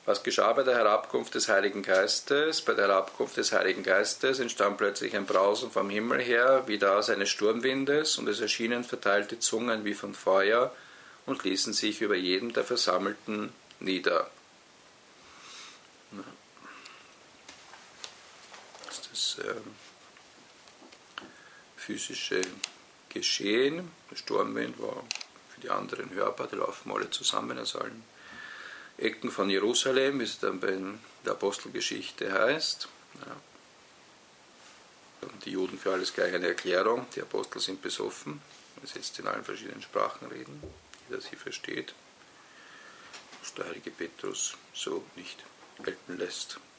Was geschah bei der Herabkunft des Heiligen Geistes? Bei der Herabkunft des Heiligen Geistes entstand plötzlich ein Brausen vom Himmel her, wie das eines Sturmwindes, und es erschienen verteilte Zungen wie von Feuer und ließen sich über jedem der Versammelten nieder. Das ist das physische Geschehen. Der Sturmwind war für die anderen hörbar, die laufen alle zusammen aus allen Ecken von Jerusalem, wie es dann bei der Apostelgeschichte heißt. Ja. Die Juden für alles gleich eine Erklärung, die Apostel sind besoffen, weil sie jetzt in allen verschiedenen Sprachen reden, jeder sie versteht, was der heilige Petrus so nicht gelten lässt.